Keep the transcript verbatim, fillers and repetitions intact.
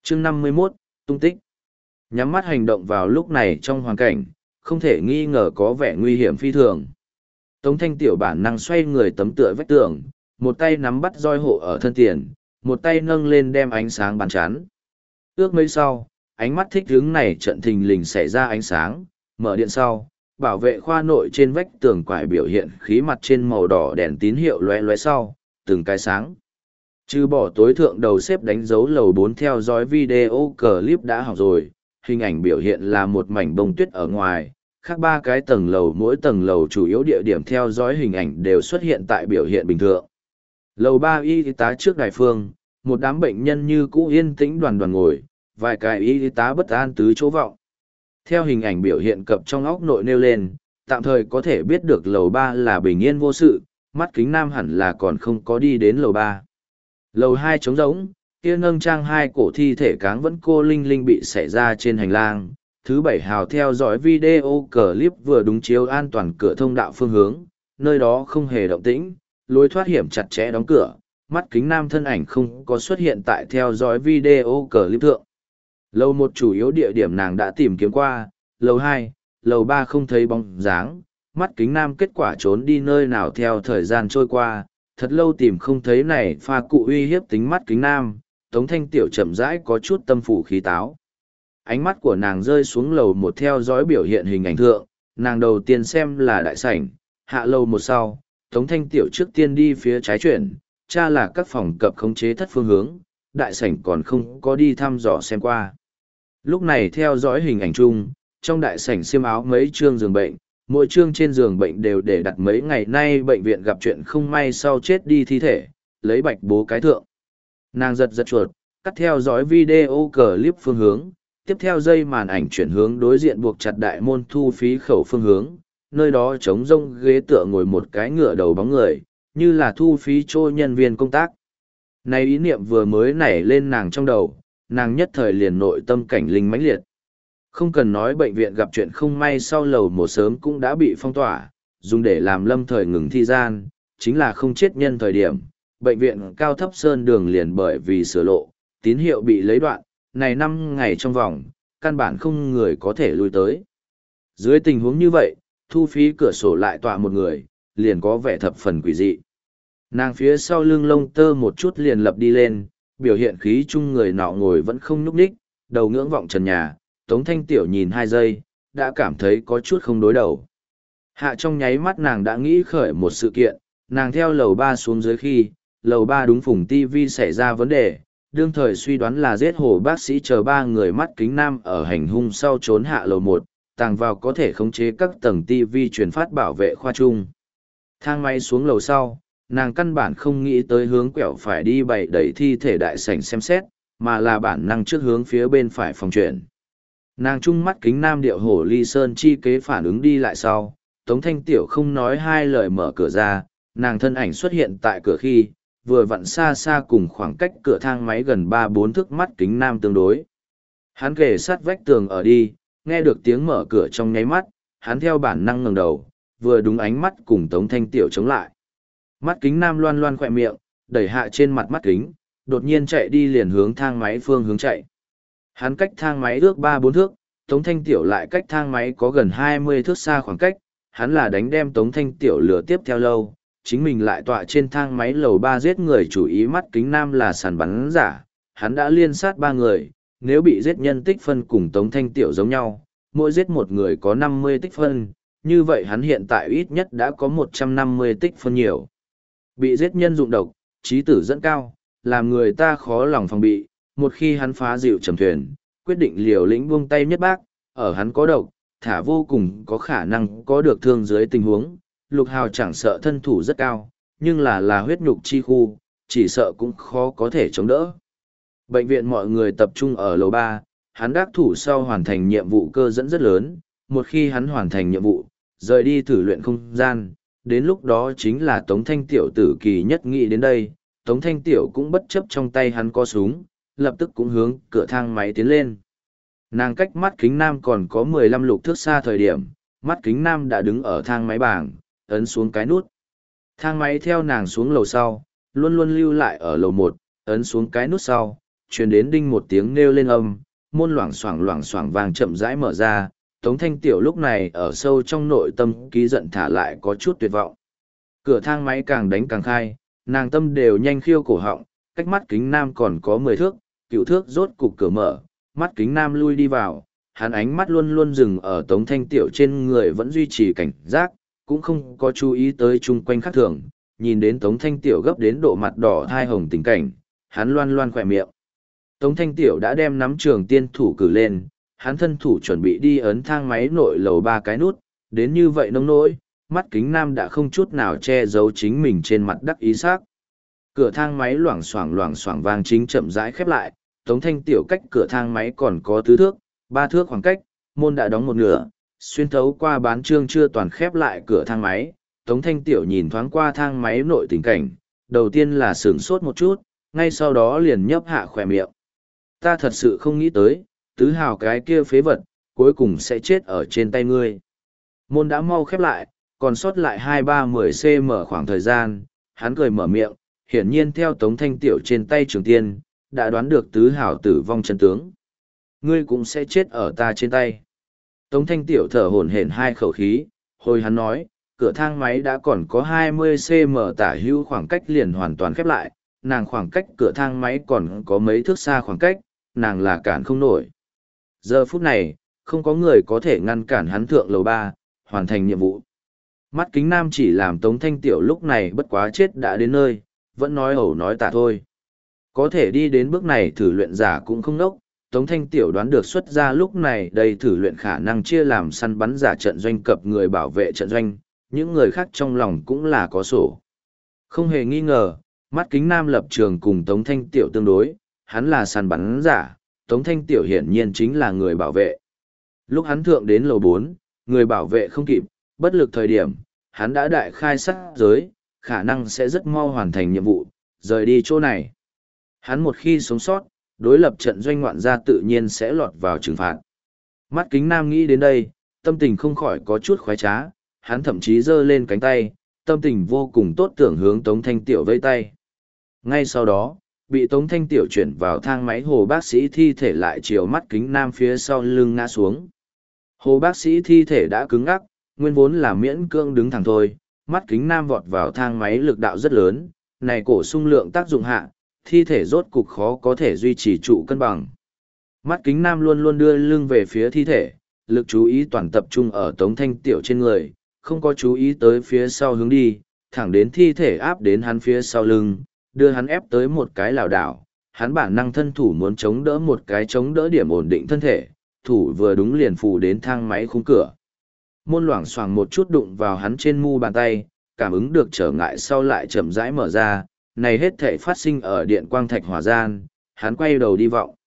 chương năm mươi mốt, tung tích. Nhắm mắt hành động vào lúc này trong hoàn cảnh, không thể nghi ngờ có vẻ nguy hiểm phi thường. Tống Thanh Tiểu bản năng xoay người tấm tựa vách tường, một tay nắm bắt roi hộ ở thân tiền, một tay nâng lên đem ánh sáng bắn chắn. Ước mấy sau, ánh mắt thích hứng này trận thình lình xảy ra ánh sáng, mở điện sau, bảo vệ khoa nội trên vách tường quải biểu hiện khí mặt trên màu đỏ đèn tín hiệu lóe lóe sau, từng cái sáng. Trừ bỏ tối thượng đầu xếp đánh dấu lầu bốn theo dõi video clip đã học rồi, hình ảnh biểu hiện là một mảnh bông tuyết ở ngoài, khác ba cái tầng lầu mỗi tầng lầu chủ yếu địa điểm theo dõi hình ảnh đều xuất hiện tại biểu hiện bình thường. Lầu ba y tá trước đài phương, một đám bệnh nhân như cũ yên tĩnh đoàn đoàn ngồi, vài cái y tá bất an tứ chỗ vọng. Theo hình ảnh biểu hiện cập trong óc nội nêu lên, tạm thời có thể biết được lầu ba là bình yên vô sự, mắt kính nam hẳn là còn không có đi đến lầu ba. Lầu hai trống rỗng, kia nâng trang hai cổ thi thể cáng vẫn cô linh linh bị xảy ra trên hành lang. Thứ bảy hào theo dõi video clip vừa đúng chiếu an toàn cửa thông đạo phương hướng, nơi đó không hề động tĩnh, lối thoát hiểm chặt chẽ đóng cửa, mắt kính nam thân ảnh không có xuất hiện tại theo dõi video clip thượng. Lầu một chủ yếu địa điểm nàng đã tìm kiếm qua, lầu hai, lầu ba không thấy bóng dáng, mắt kính nam kết quả trốn đi nơi nào theo thời gian trôi qua, thật lâu tìm không thấy này pha cụ uy hiếp tính mắt kính nam, Tống Thanh Tiểu chậm rãi có chút tâm phủ khí táo. Ánh mắt của nàng rơi xuống lầu một theo dõi biểu hiện hình ảnh thượng, nàng đầu tiên xem là đại sảnh, hạ lầu một sau, Tống Thanh Tiểu trước tiên đi phía trái chuyển, tra là các phòng cập khống chế thất phương hướng, đại sảnh còn không có đi thăm dò xem qua. Lúc này theo dõi hình ảnh chung, trong đại sảnh xiêm áo mấy chương giường bệnh, mỗi chương trên giường bệnh đều để đặt mấy ngày nay bệnh viện gặp chuyện không may sau chết đi thi thể, lấy bạch bố cái thượng. Nàng giật giật chuột, cắt theo dõi video clip phương hướng, tiếp theo dây màn ảnh chuyển hướng đối diện buộc chặt đại môn thu phí khẩu phương hướng, nơi đó trống rông ghế tựa ngồi một cái ngựa đầu bóng người, như là thu phí cho nhân viên công tác. Này ý niệm vừa mới nảy lên nàng trong đầu, nàng nhất thời liền nội tâm cảnh linh mãnh liệt. Không cần nói bệnh viện gặp chuyện không may sau lầu một sớm cũng đã bị phong tỏa, dùng để làm lâm thời ngừng thi gian, chính là không chết nhân thời điểm. Bệnh viện cao thấp sơn đường liền bởi vì sửa lộ, tín hiệu bị lấy đoạn, này năm ngày trong vòng, căn bản không người có thể lui tới. Dưới tình huống như vậy, thu phí cửa sổ lại tọa một người, liền có vẻ thập phần quỷ dị. Nàng phía sau lưng lông tơ một chút liền lập đi lên, biểu hiện khí chung người nọ ngồi vẫn không nhúc nhích, đầu ngưỡng vọng trần nhà, Tống Thanh Tiểu nhìn hai giây, đã cảm thấy có chút không đối đầu. Hạ trong nháy mắt nàng đã nghĩ khởi một sự kiện, nàng theo lầu ba xuống dưới khi, lầu ba đúng phùng ti vi xảy ra vấn đề, đương thời suy đoán là giết hồ bác sĩ chờ ba người mắt kính nam ở hành hung sau trốn hạ lầu một, tàng vào có thể khống chế các tầng ti vi truyền phát bảo vệ khoa chung. Thang máy xuống lầu sau, nàng căn bản không nghĩ tới hướng quẹo phải đi bày đẩy thi thể đại sảnh xem xét, mà là bản năng trước hướng phía bên phải phòng chuyển. Nàng trung mắt kính nam điệu hổ ly sơn chi kế phản ứng đi lại sau, Tống Thanh Tiểu không nói hai lời mở cửa ra, nàng thân ảnh xuất hiện tại cửa khi, vừa vặn xa xa cùng khoảng cách cửa thang máy gần ba bốn thước mắt kính nam tương đối. Hắn kề sát vách tường ở đi, nghe được tiếng mở cửa trong nháy mắt, hắn theo bản năng ngẩng đầu, vừa đúng ánh mắt cùng Tống Thanh Tiểu chống lại. Mắt kính nam loan loan khỏe miệng, đẩy hạ trên mặt mắt kính, đột nhiên chạy đi liền hướng thang máy phương hướng chạy. Hắn cách thang máy ước ba bốn thước, Tống Thanh Tiểu lại cách thang máy có gần hai mươi thước xa khoảng cách, hắn là đánh đem Tống Thanh Tiểu lửa tiếp theo lâu, chính mình lại tọa trên thang máy lầu ba giết người chủ ý mắt kính nam là sàn bắn giả, hắn đã liên sát ba người, nếu bị giết nhân tích phân cùng Tống Thanh Tiểu giống nhau, mỗi giết một người có năm mươi tích phân, như vậy hắn hiện tại ít nhất đã có một trăm năm mươi tích phân nhiều. Bị giết nhân dụng độc, trí tử dẫn cao, làm người ta khó lòng phòng bị, một khi hắn phá dịu trầm thuyền, quyết định liều lĩnh buông tay nhất bác, ở hắn có độc, thả vô cùng có khả năng có được thương dưới tình huống, Lục Hào chẳng sợ thân thủ rất cao, nhưng là là huyết nhục chi khu, chỉ sợ cũng khó có thể chống đỡ. Bệnh viện mọi người tập trung ở lầu ba, hắn đắc thủ sau hoàn thành nhiệm vụ cơ dẫn rất lớn, một khi hắn hoàn thành nhiệm vụ, rời đi thử luyện không gian, đến lúc đó chính là Tống Thanh Tiểu tử kỳ nhất nghĩ đến đây, Tống Thanh Tiểu cũng bất chấp trong tay hắn có súng, lập tức cũng hướng cửa thang máy tiến lên. Nàng cách mắt kính nam còn có mười lăm lục thước xa thời điểm, mắt kính nam đã đứng ở thang máy bảng, ấn xuống cái nút. Thang máy theo nàng xuống lầu sau, luôn luôn lưu lại ở lầu một, ấn xuống cái nút sau, truyền đến đinh một tiếng nêu lên âm, môn loảng xoảng loảng xoảng vang chậm rãi mở ra. Tống Thanh Tiểu lúc này ở sâu trong nội tâm ký giận thả lại có chút tuyệt vọng. Cửa thang máy càng đánh càng khai, nàng tâm đều nhanh khiêu cổ họng, cách mắt kính nam còn có mười thước, cựu thước rốt cục cửa mở, mắt kính nam lui đi vào, hắn ánh mắt luôn luôn dừng ở Tống Thanh Tiểu trên người vẫn duy trì cảnh giác, cũng không có chú ý tới chung quanh khác thường, nhìn đến Tống Thanh Tiểu gấp đến độ mặt đỏ thai hồng tình cảnh, hắn loan loan khỏe miệng. Tống Thanh Tiểu đã đem nắm trường tiên thủ cử lên, hắn thân thủ chuẩn bị đi ấn thang máy nội lầu ba cái nút, đến như vậy nông nỗi, mắt kính nam đã không chút nào che giấu chính mình trên mặt đắc ý xác. Cửa thang máy loảng xoảng loảng xoảng vang chính chậm rãi khép lại, Tống Thanh Tiểu cách cửa thang máy còn có tứ thước, ba thước khoảng cách, môn đã đóng một nửa, xuyên thấu qua bán trương chưa toàn khép lại cửa thang máy, Tống Thanh Tiểu nhìn thoáng qua thang máy nội tình cảnh, đầu tiên là sửng sốt một chút, ngay sau đó liền nhấp hạ khỏe miệng. Ta thật sự không nghĩ tới, tứ hào cái kia phế vật, cuối cùng sẽ chết ở trên tay ngươi. Môn đã mau khép lại, còn sót lại hai ba mươi cm khoảng thời gian, hắn cười mở miệng, hiển nhiên theo Tống Thanh Tiểu trên tay trường tiên, đã đoán được tứ hào tử vong chân tướng. Ngươi cũng sẽ chết ở ta trên tay. Tống Thanh Tiểu thở hổn hển hai khẩu khí, hồi hắn nói, cửa thang máy đã còn có hai mươi cm tả hữu khoảng cách liền hoàn toàn khép lại, nàng khoảng cách cửa thang máy còn có mấy thước xa khoảng cách, nàng là cản không nổi. Giờ phút này, không có người có thể ngăn cản hắn thượng lầu ba, hoàn thành nhiệm vụ. Mắt kính nam chỉ làm Tống Thanh Tiểu lúc này bất quá chết đã đến nơi, vẫn nói ẩu nói tả thôi. Có thể đi đến bước này thử luyện giả cũng không nốc, Tống Thanh Tiểu đoán được xuất ra lúc này đây thử luyện khả năng chia làm săn bắn giả trận doanh cập người bảo vệ trận doanh, những người khác trong lòng cũng là có sổ. Không hề nghi ngờ, mắt kính nam lập trường cùng Tống Thanh Tiểu tương đối, hắn là săn bắn giả, Tống Thanh Tiểu hiển nhiên chính là người bảo vệ. Lúc hắn thượng đến lầu bốn, người bảo vệ không kịp, bất lực thời điểm, hắn đã đại khai sát giới, khả năng sẽ rất mau hoàn thành nhiệm vụ, rời đi chỗ này. Hắn một khi sống sót, đối lập trận doanh ngoạn gia tự nhiên sẽ lọt vào trừng phạt. Mắt kính nam nghĩ đến đây, tâm tình không khỏi có chút khoái trá, hắn thậm chí giơ lên cánh tay, tâm tình vô cùng tốt tưởng hướng Tống Thanh Tiểu vây tay. Ngay sau đó, bị Tống Thanh Tiểu chuyển vào thang máy hồ bác sĩ thi thể lại chiều mắt kính nam phía sau lưng ngã xuống. Hồ bác sĩ thi thể đã cứng ngắc, nguyên vốn là miễn cưỡng đứng thẳng thôi, mắt kính nam vọt vào thang máy lực đạo rất lớn, này cổ xung lượng tác dụng hạ, thi thể rốt cục khó có thể duy trì trụ cân bằng. Mắt kính nam luôn luôn đưa lưng về phía thi thể, lực chú ý toàn tập trung ở Tống Thanh Tiểu trên người, không có chú ý tới phía sau hướng đi, thẳng đến thi thể áp đến hắn phía sau lưng, đưa hắn ép tới một cái lảo đảo, hắn bản năng thân thủ muốn chống đỡ một cái chống đỡ điểm ổn định thân thể, thủ vừa đúng liền phù đến thang máy khung cửa. Môn loảng xoảng một chút đụng vào hắn trên mu bàn tay, cảm ứng được trở ngại sau lại chậm rãi mở ra, này hết thể phát sinh ở điện quang thạch hỏa gian, hắn quay đầu đi vọng.